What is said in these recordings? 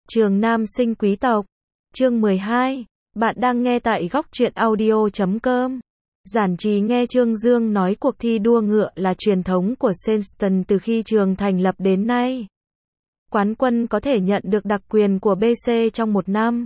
Trường nam sinh quý tộc. Chương 12. Bạn đang nghe tại góc truyện audio.com. Giản Trì nghe Trương Dương nói cuộc thi đua ngựa là truyền thống của Senston từ khi trường thành lập đến nay. Quán quân có thể nhận được đặc quyền của BC trong một năm.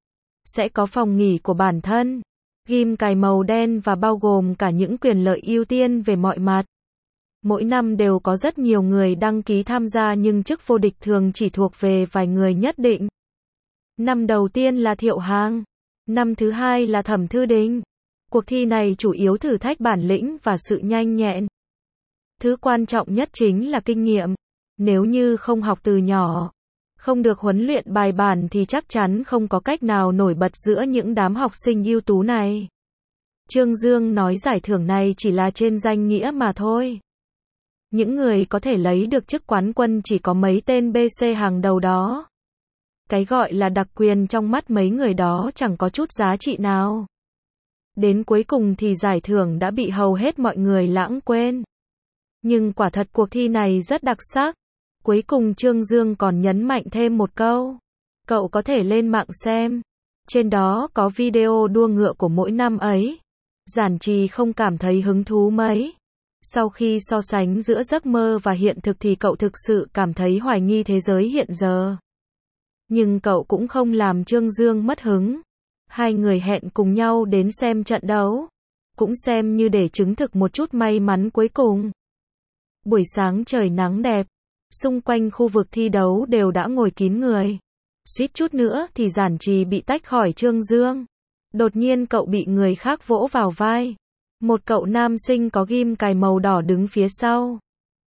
Sẽ có phòng nghỉ của bản thân, ghim cài màu đen và bao gồm cả những quyền lợi ưu tiên về mọi mặt. Mỗi năm đều có rất nhiều người đăng ký tham gia nhưng chức vô địch thường chỉ thuộc về vài người nhất định. Năm đầu tiên là Thiệu Hàng, năm thứ hai là Thẩm Thư Đình. Cuộc thi này chủ yếu thử thách bản lĩnh và sự nhanh nhẹn. Thứ quan trọng nhất chính là kinh nghiệm. Nếu như không học từ nhỏ, không được huấn luyện bài bản thì chắc chắn không có cách nào nổi bật giữa những đám học sinh ưu tú này. Trương Dương nói giải thưởng này chỉ là trên danh nghĩa mà thôi. Những người có thể lấy được chức quán quân chỉ có mấy tên BC hàng đầu đó. Cái gọi là đặc quyền trong mắt mấy người đó chẳng có chút giá trị nào. Đến cuối cùng thì giải thưởng đã bị hầu hết mọi người lãng quên. Nhưng quả thật cuộc thi này rất đặc sắc. Cuối cùng Trương Dương còn nhấn mạnh thêm một câu. Cậu có thể lên mạng xem. Trên đó có video đua ngựa của mỗi năm ấy. Giản Trì không cảm thấy hứng thú mấy. Sau khi so sánh giữa giấc mơ và hiện thực thì cậu thực sự cảm thấy hoài nghi thế giới hiện giờ. Nhưng cậu cũng không làm Trương Dương mất hứng. Hai người hẹn cùng nhau đến xem trận đấu. Cũng xem như để chứng thực một chút may mắn cuối cùng. Buổi sáng trời nắng đẹp. Xung quanh khu vực thi đấu đều đã ngồi kín người. Suýt chút nữa thì Giản Trì bị tách khỏi Trương Dương. Đột nhiên cậu bị người khác vỗ vào vai. Một cậu nam sinh có ghim cài màu đỏ đứng phía sau.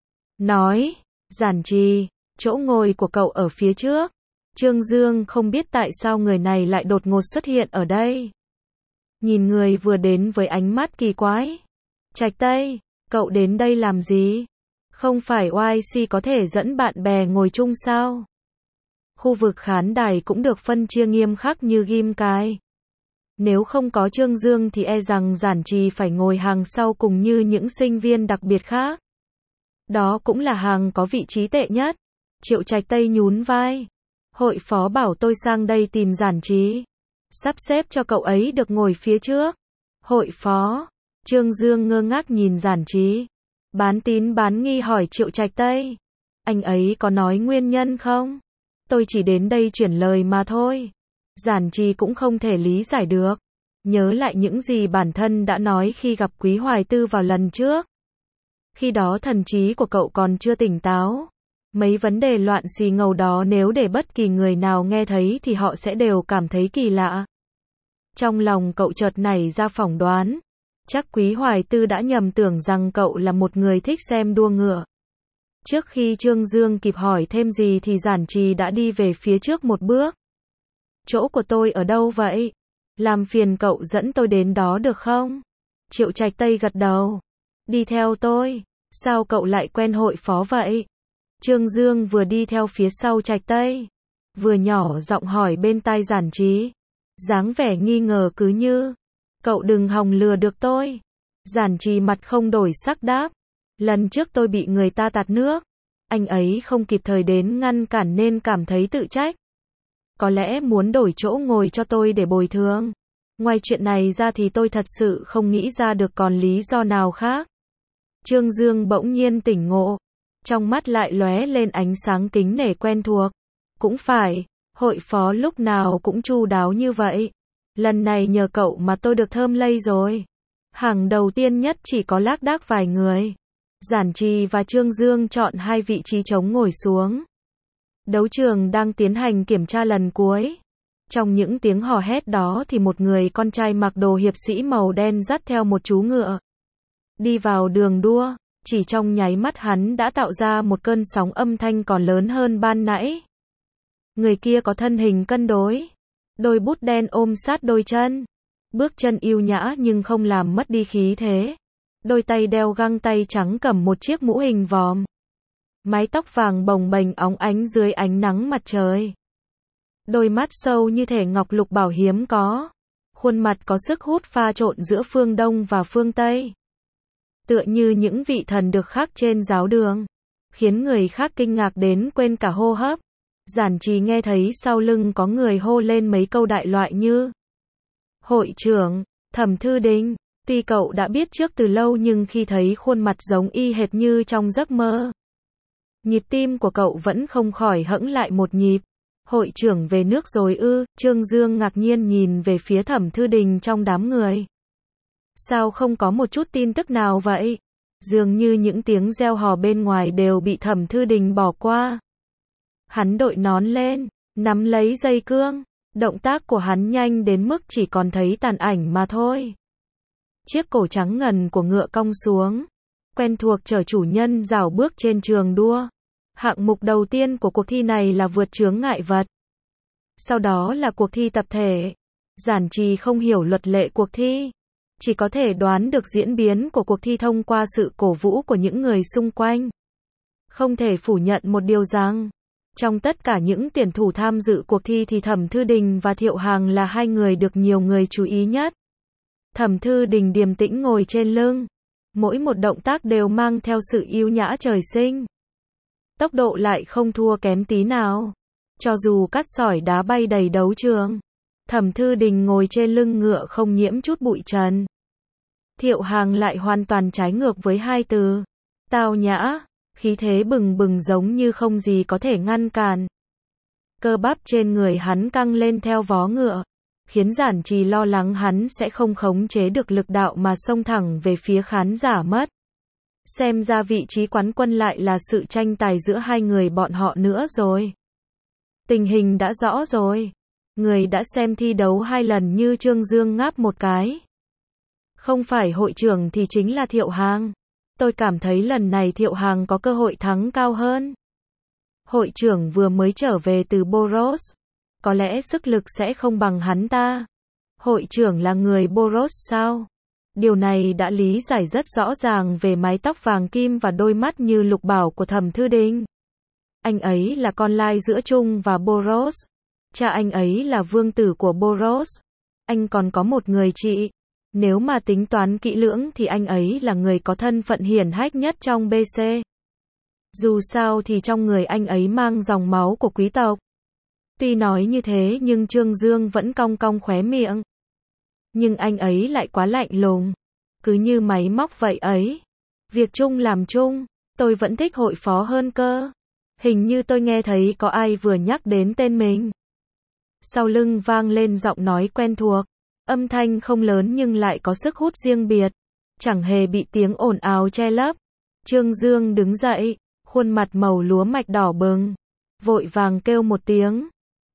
Nói, Giản Trì, chỗ ngồi của cậu ở phía trước. Trương Dương không biết tại sao người này lại đột ngột xuất hiện ở đây. Nhìn người vừa đến với ánh mắt kỳ quái. Trạch Tây, cậu đến đây làm gì? Không phải YC có thể dẫn bạn bè ngồi chung sao? Khu vực khán đài cũng được phân chia nghiêm khắc như ghim cài. Nếu không có Trương Dương thì e rằng Giản Trì phải ngồi hàng sau cùng như những sinh viên đặc biệt khác. Đó cũng là hàng có vị trí tệ nhất. Triệu Trạch Tây nhún vai. Hội phó bảo tôi sang đây tìm Giản Trì. Sắp xếp cho cậu ấy được ngồi phía trước. Hội phó. Trương Dương ngơ ngác nhìn Giản Trì. Bán tín bán nghi hỏi Triệu Trạch Tây. Anh ấy có nói nguyên nhân không? Tôi chỉ đến đây chuyển lời mà thôi. Giản Trì cũng không thể lý giải được. Nhớ lại những gì bản thân đã nói khi gặp Quý Hoài Tư vào lần trước. Khi đó thần trí của cậu còn chưa tỉnh táo. Mấy vấn đề loạn xì ngầu đó nếu để bất kỳ người nào nghe thấy thì họ sẽ đều cảm thấy kỳ lạ. Trong lòng cậu chợt nảy ra phỏng đoán. Chắc Quý Hoài Tư đã nhầm tưởng rằng cậu là một người thích xem đua ngựa. Trước khi Trương Dương kịp hỏi thêm gì thì Giản Trì đã đi về phía trước một bước. Chỗ của tôi ở đâu vậy? Làm phiền cậu dẫn tôi đến đó được không? Triệu Trạch Tây gật đầu. Đi theo tôi. Sao cậu lại quen hội phó vậy? Trương Dương vừa đi theo phía sau Trạch Tây, vừa nhỏ giọng hỏi bên tai Giản Trì. Dáng vẻ nghi ngờ cứ như, cậu đừng hòng lừa được tôi. Giản Trì mặt không đổi sắc đáp. Lần trước tôi bị người ta tạt nước. Anh ấy không kịp thời đến ngăn cản nên cảm thấy tự trách. Có lẽ muốn đổi chỗ ngồi cho tôi để bồi thường. Ngoài chuyện này ra thì tôi thật sự không nghĩ ra được còn lý do nào khác. Trương Dương bỗng nhiên tỉnh ngộ. Trong mắt lại lóe lên ánh sáng kính nể quen thuộc. Cũng phải, hội phó lúc nào cũng chu đáo như vậy. Lần này nhờ cậu mà tôi được thơm lây rồi. Hàng đầu tiên nhất chỉ có lác đác vài người. Giản Trì và Trương Dương chọn hai vị trí trống ngồi xuống. Đấu trường đang tiến hành kiểm tra lần cuối. Trong những tiếng hò hét đó thì một người con trai mặc đồ hiệp sĩ màu đen dắt theo một chú ngựa. Đi vào đường đua. Chỉ trong nháy mắt hắn đã tạo ra một cơn sóng âm thanh còn lớn hơn ban nãy. Người kia có thân hình cân đối. Đôi bút đen ôm sát đôi chân. Bước chân yêu nhã nhưng không làm mất đi khí thế. Đôi tay đeo găng tay trắng cầm một chiếc mũ hình vòm. Mái tóc vàng bồng bềnh óng ánh dưới ánh nắng mặt trời. Đôi mắt sâu như thể ngọc lục bảo hiếm có. Khuôn mặt có sức hút pha trộn giữa phương Đông và phương Tây. Tựa như những vị thần được khắc trên giáo đường. Khiến người khác kinh ngạc đến quên cả hô hấp. Giản Trì nghe thấy sau lưng có người hô lên mấy câu đại loại như: Hội trưởng, Thẩm Thư Đình. Tuy cậu đã biết trước từ lâu nhưng khi thấy khuôn mặt giống y hệt như trong giấc mơ, nhịp tim của cậu vẫn không khỏi hẫng lại một nhịp. Hội trưởng về nước rồi ư? Trương Dương ngạc nhiên nhìn về phía Thẩm Thư Đình trong đám người. Sao không có một chút tin tức nào vậy? Dường như những tiếng reo hò bên ngoài đều bị Thẩm Thư Đình bỏ qua. Hắn đội nón lên, nắm lấy dây cương. Động tác của hắn nhanh đến mức chỉ còn thấy tàn ảnh mà thôi. Chiếc cổ trắng ngần của ngựa cong xuống, quen thuộc chở chủ nhân rảo bước trên trường đua. Hạng mục đầu tiên của cuộc thi này là vượt chướng ngại vật. Sau đó là cuộc thi tập thể. Giản Trì không hiểu luật lệ cuộc thi, chỉ có thể đoán được diễn biến của cuộc thi thông qua sự cổ vũ của những người xung quanh. Không thể phủ nhận một điều rằng, trong tất cả những tuyển thủ tham dự cuộc thi thì Thẩm Thư Đình và Thiệu Hằng là hai người được nhiều người chú ý nhất. Thẩm Thư Đình điềm tĩnh ngồi trên lưng, mỗi một động tác đều mang theo sự yêu nhã trời sinh. Tốc độ lại không thua kém tí nào. Cho dù cát sỏi đá bay đầy đấu trường, Thẩm Thư Đình ngồi trên lưng ngựa không nhiễm chút bụi trần. Thiệu Hằng lại hoàn toàn trái ngược với hai từ: tao nhã, khí thế bừng bừng giống như không gì có thể ngăn cản. Cơ bắp trên người hắn căng lên theo vó ngựa, khiến Giản Trì lo lắng hắn sẽ không khống chế được lực đạo mà xông thẳng về phía khán giả mất. Xem ra vị trí quán quân lại là sự tranh tài giữa hai người bọn họ nữa rồi. Tình hình đã rõ rồi. Người đã xem thi đấu 2 lần như Trương Dương ngáp một cái. Không phải hội trưởng thì chính là Thiệu Hằng. Tôi cảm thấy lần này Thiệu Hằng có cơ hội thắng cao hơn. Hội trưởng vừa mới trở về từ Boros, có lẽ sức lực sẽ không bằng hắn ta. Hội trưởng là người Boros sao? Điều này đã lý giải rất rõ ràng về mái tóc vàng kim và đôi mắt như lục bảo của Thẩm Thư Đình. Anh ấy là con lai giữa Trung và Boros. Cha anh ấy là vương tử của Boros. Anh còn có một người chị. Nếu mà tính toán kỹ lưỡng thì anh ấy là người có thân phận hiển hách nhất trong BC. Dù sao thì trong người anh ấy mang dòng máu của quý tộc. Tuy nói như thế nhưng Trương Dương vẫn cong cong khóe miệng. Nhưng anh ấy lại quá lạnh lùng, cứ như máy móc vậy ấy. Việc chung làm chung, tôi vẫn thích hội phó hơn cơ. Hình như tôi nghe thấy có ai vừa nhắc đến tên mình. Sau lưng vang lên giọng nói quen thuộc, âm thanh không lớn nhưng lại có sức hút riêng biệt, chẳng hề bị tiếng ồn ào che lấp. Trương Dương đứng dậy, khuôn mặt màu lúa mạch đỏ bừng, vội vàng kêu một tiếng.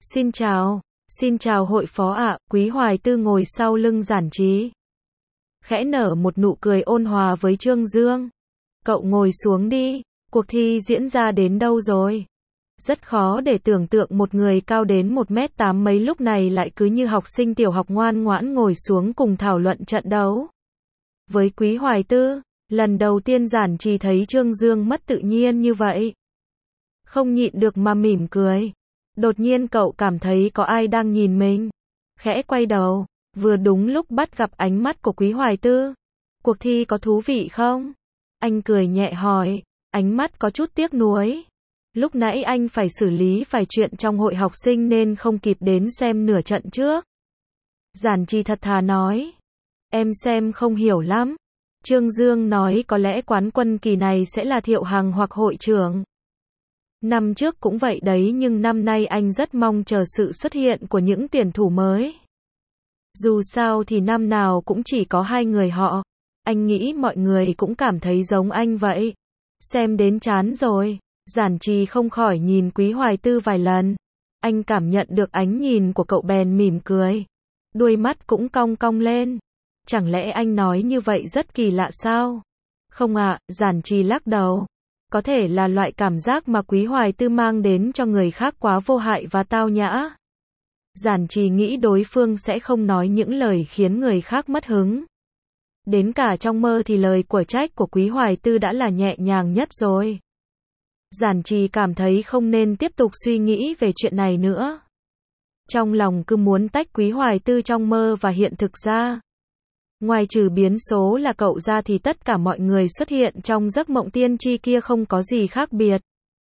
Xin chào hội phó ạ. Quý Hoài Tư ngồi sau lưng Giản Trì, khẽ nở một nụ cười ôn hòa với Trương Dương. Cậu ngồi xuống đi, cuộc thi diễn ra đến đâu rồi? Rất khó để tưởng tượng một người cao đến 1m8 mấy lúc này lại cứ như học sinh tiểu học ngoan ngoãn ngồi xuống cùng thảo luận trận đấu. Với Quý Hoài Tư, lần đầu tiên Giản Trì thấy Trương Dương mất tự nhiên như vậy, không nhịn được mà mỉm cười. Đột nhiên cậu cảm thấy có ai đang nhìn mình. Khẽ quay đầu, vừa đúng lúc bắt gặp ánh mắt của Quý Hoài Tư. Cuộc thi có thú vị không? Anh cười nhẹ hỏi, ánh mắt có chút tiếc nuối. Lúc nãy anh phải xử lý vài chuyện trong hội học sinh nên không kịp đến xem nửa trận trước. Giản Trì thật thà nói, em xem không hiểu lắm. Trương Dương nói có lẽ quán quân kỳ này sẽ là Thiệu Hằng hoặc hội trưởng. Năm trước cũng vậy đấy nhưng năm nay anh rất mong chờ sự xuất hiện của những tuyển thủ mới. Dù sao thì năm nào cũng chỉ có 2 người họ. Anh nghĩ mọi người cũng cảm thấy giống anh vậy. Xem đến chán rồi. Giản Trì không khỏi nhìn Quý Hoài Tư vài lần. Anh cảm nhận được ánh nhìn của cậu bèn mỉm cười. Đuôi mắt cũng cong cong lên. Chẳng lẽ anh nói như vậy rất kỳ lạ sao? Không ạ, Giản Trì lắc đầu. Có thể là loại cảm giác mà Quý Hoài Tư mang đến cho người khác quá vô hại và tao nhã. Giản Trì nghĩ đối phương sẽ không nói những lời khiến người khác mất hứng. Đến cả trong mơ thì lời của trách của Quý Hoài Tư đã là nhẹ nhàng nhất rồi. Giản Trì cảm thấy không nên tiếp tục suy nghĩ về chuyện này nữa. Trong lòng cứ muốn tách Quý Hoài Tư trong mơ và hiện thực ra. Ngoài trừ biến số là cậu ra thì tất cả mọi người xuất hiện trong giấc mộng tiên tri kia không có gì khác biệt.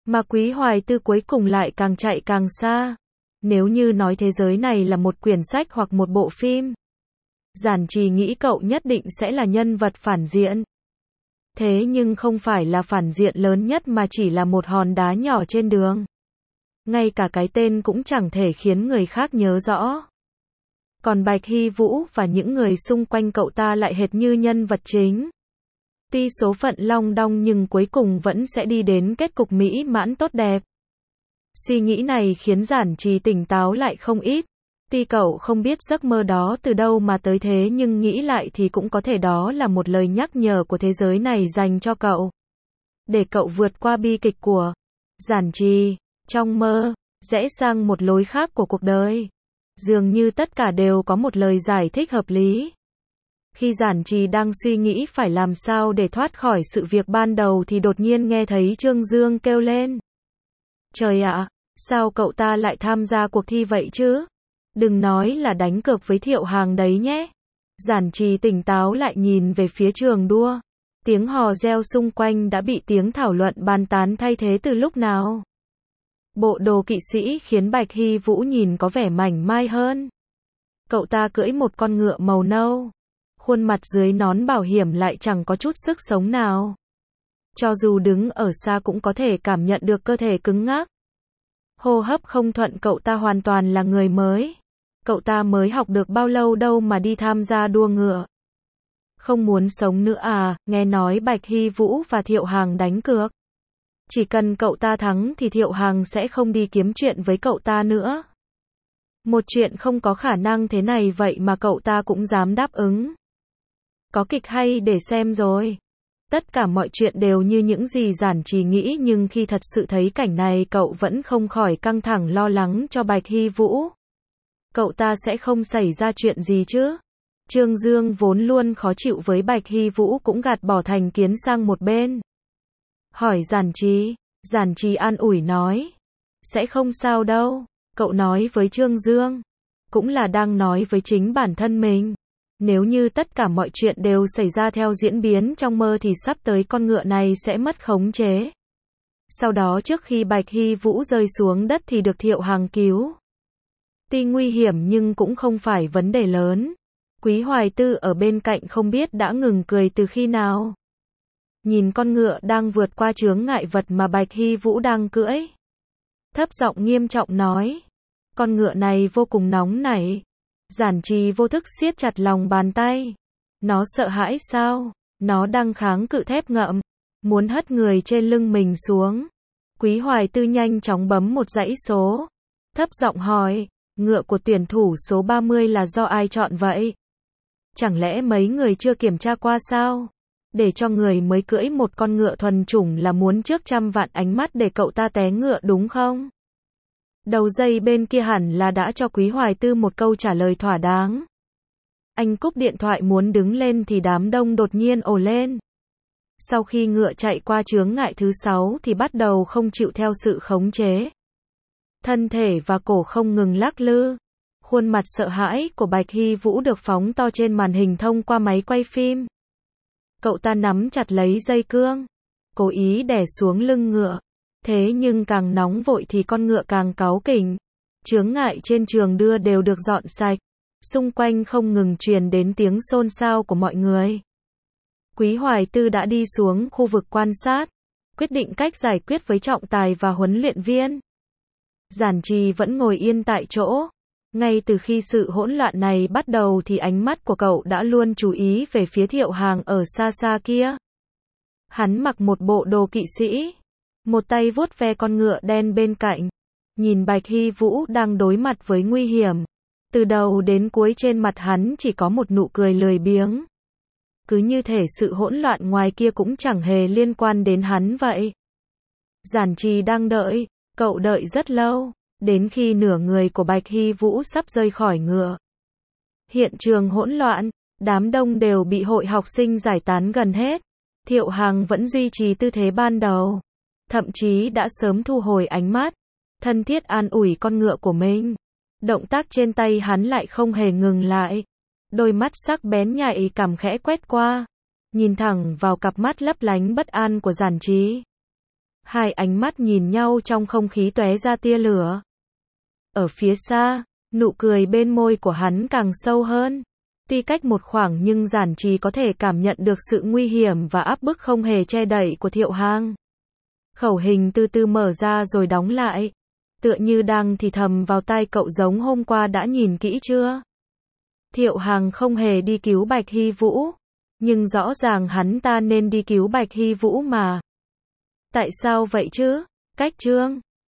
Mà Quý Hoài Tư cuối cùng lại càng chạy càng xa. Nếu như nói thế giới này là một quyển sách hoặc một bộ phim, Giản Trì nghĩ cậu nhất định sẽ là nhân vật phản diện. Thế nhưng không phải là phản diện lớn nhất mà chỉ là một hòn đá nhỏ trên đường. Ngay cả cái tên cũng chẳng thể khiến người khác nhớ rõ. Còn Bạch Hy Vũ và những người xung quanh cậu ta lại hệt như nhân vật chính. Tuy số phận long đong nhưng cuối cùng vẫn sẽ đi đến kết cục mỹ mãn tốt đẹp. Suy nghĩ này khiến Giản Trì tỉnh táo lại không ít. Tuy cậu không biết giấc mơ đó từ đâu mà tới thế nhưng nghĩ lại thì cũng có thể đó là một lời nhắc nhở của thế giới này dành cho cậu. Để cậu vượt qua bi kịch của Giản Trì. Trong mơ, rẽ sang một lối khác của cuộc đời. Dường như tất cả đều có một lời giải thích hợp lý. Khi Giản Trì đang suy nghĩ phải làm sao để thoát khỏi sự việc ban đầu thì đột nhiên nghe thấy Trương Dương kêu lên. Trời ạ, sao cậu ta lại tham gia cuộc thi vậy chứ? Đừng nói là đánh cược với Thiệu Hàng đấy nhé. Giản Trì tỉnh táo lại nhìn về phía trường đua. Tiếng hò reo xung quanh đã bị tiếng thảo luận bàn tán thay thế từ lúc nào. Bộ đồ kỵ sĩ khiến Bạch Hy Vũ nhìn có vẻ mảnh mai hơn. Cậu ta cưỡi một con ngựa màu nâu. Khuôn mặt dưới nón bảo hiểm lại chẳng có chút sức sống nào. Cho dù đứng ở xa cũng có thể cảm nhận được cơ thể cứng ngắc. Hô hấp không thuận, cậu ta hoàn toàn là người mới. Cậu ta mới học được bao lâu đâu mà đi tham gia đua ngựa. Không muốn sống nữa à? Nghe nói Bạch Hy Vũ và Thiệu Hàng đánh cược. Chỉ cần cậu ta thắng thì Thiệu Hàng sẽ không đi kiếm chuyện với cậu ta nữa. Một chuyện không có khả năng thế này vậy mà cậu ta cũng dám đáp ứng. Có kịch hay để xem rồi. Tất cả mọi chuyện đều như những gì Giản Trì nghĩ, nhưng khi thật sự thấy cảnh này cậu vẫn không khỏi căng thẳng lo lắng cho Bạch Hy Vũ. Cậu ta sẽ không xảy ra chuyện gì chứ? Trương Dương vốn luôn khó chịu với Bạch Hy Vũ cũng gạt bỏ thành kiến sang một bên. Hỏi Giản Trì an ủi nói. Sẽ không sao đâu, cậu nói với Trương Dương. Cũng là đang nói với chính bản thân mình. Nếu như tất cả mọi chuyện đều xảy ra theo diễn biến trong mơ thì sắp tới con ngựa này sẽ mất khống chế. Sau đó trước khi Bạch Hy Vũ rơi xuống đất thì được Thiệu Hàng cứu. Tuy nguy hiểm nhưng cũng không phải vấn đề lớn. Quý Hoài Tư ở bên cạnh không biết đã ngừng cười từ khi nào. Nhìn con ngựa đang vượt qua chướng ngại vật mà Bạch Hy Vũ đang cưỡi. Thấp giọng nghiêm trọng nói. Con ngựa này vô cùng nóng nảy. Giản Trì vô thức siết chặt lòng bàn tay. Nó sợ hãi sao? Nó đang kháng cự thép ngậm. Muốn hất người trên lưng mình xuống. Quý Hoài Tư nhanh chóng bấm một dãy số. Thấp giọng hỏi. Ngựa của tuyển thủ số 30 là do ai chọn vậy? Chẳng lẽ mấy người chưa kiểm tra qua sao? Để cho người mới cưỡi một con ngựa thuần chủng là muốn trước trăm vạn ánh mắt để cậu ta té ngựa đúng không? Đầu dây bên kia hẳn là đã cho Quý Hoài Tư một câu trả lời thỏa đáng. Anh cúp điện thoại muốn đứng lên thì đám đông đột nhiên ồ lên. Sau khi ngựa chạy qua chướng ngại thứ 6 thì bắt đầu không chịu theo sự khống chế. Thân thể và cổ không ngừng lắc lư. Khuôn mặt sợ hãi của Bạch Hy Vũ được phóng to trên màn hình thông qua máy quay phim. Cậu ta nắm chặt lấy dây cương, cố ý đè xuống lưng ngựa. Thế nhưng càng nóng vội thì con ngựa càng cáu kỉnh. Chướng ngại trên trường đưa đều được dọn sạch. Xung quanh không ngừng truyền đến tiếng xôn xao của mọi người. Quý Hoài Tư đã đi xuống khu vực quan sát, quyết định cách giải quyết với trọng tài và huấn luyện viên. Giản Trì vẫn ngồi yên tại chỗ. Ngay từ khi sự hỗn loạn này bắt đầu thì ánh mắt của cậu đã luôn chú ý về phía Thiệu Hàng ở xa xa kia. Hắn mặc một bộ đồ kỵ sĩ, một tay vuốt ve con ngựa đen bên cạnh, nhìn Bạch Hy Vũ đang đối mặt với nguy hiểm. Từ đầu đến cuối trên mặt hắn chỉ có một nụ cười lười biếng. Cứ như thể sự hỗn loạn ngoài kia cũng chẳng hề liên quan đến hắn vậy. Giản Trì đang đợi, cậu đợi rất lâu, đến khi nửa người của Bạch Hy Vũ sắp rơi khỏi ngựa. Hiện trường hỗn loạn, đám đông đều bị hội học sinh giải tán gần hết. Thiệu Hàng vẫn duy trì tư thế ban đầu, thậm chí đã sớm thu hồi ánh mắt, thân thiết an ủi con ngựa của mình. Động tác trên tay hắn lại không hề ngừng lại. Đôi mắt sắc bén nhạy cảm khẽ quét qua, nhìn thẳng vào cặp mắt lấp lánh bất an của Giản Trì. Hai ánh mắt nhìn nhau trong không khí tóe ra tia lửa. Ở phía xa, nụ cười bên môi của hắn càng sâu hơn. Tuy cách một khoảng nhưng Giản Trì có thể cảm nhận được sự nguy hiểm và áp bức không hề che đậy của Thiệu Hằng. Khẩu hình từ từ mở ra rồi đóng lại. Tựa như đang thì thầm vào tai cậu giống hôm qua đã nhìn kỹ chưa? Thiệu Hằng không hề đi cứu Bạch Hy Vũ. Nhưng rõ ràng hắn ta nên đi cứu Bạch Hy Vũ mà. Tại sao vậy chứ? Cách Trương